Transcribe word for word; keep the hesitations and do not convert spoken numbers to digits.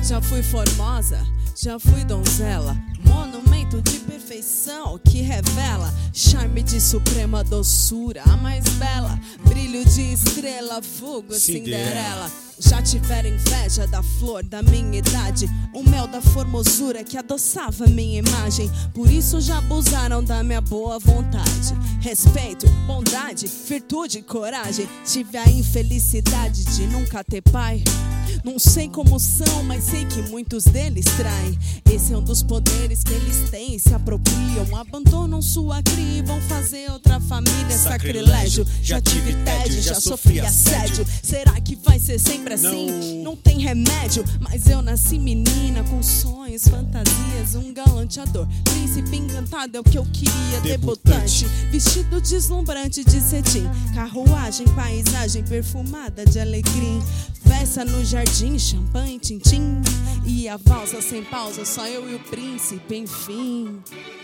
Já fui formosa, já fui donzela, monumento de perfeição que revela charme de suprema doçura, a mais bela, brilho de estrela, fogo, Cinderela. Já tiveram inveja da flor da minha idade, o mel da formosura que adoçava minha imagem. Por isso já abusaram da minha boa vontade. Respeito, bondade, virtude e coragem. Tive a infelicidade de nunca ter pai. Não sei como são, mas sei que muitos deles traem. Esse é um dos poderes que eles têm e se apropriam. Abandonam sua cria e vão fazer outra família. Sacrilégio, já tive tédio, já sofri assédio. Será que vai ser sempre assim? Não, não tem remédio. Mas eu nasci menina com sonhos, fantasias, um galanteador. Príncipe encantado é o que eu queria, debutante, vestido deslumbrante de cetim, carruagem, paisagem perfumada de alecrim, festa no jardim, champanhe, tintim, e a valsa sem pausa, só eu e o príncipe, enfim.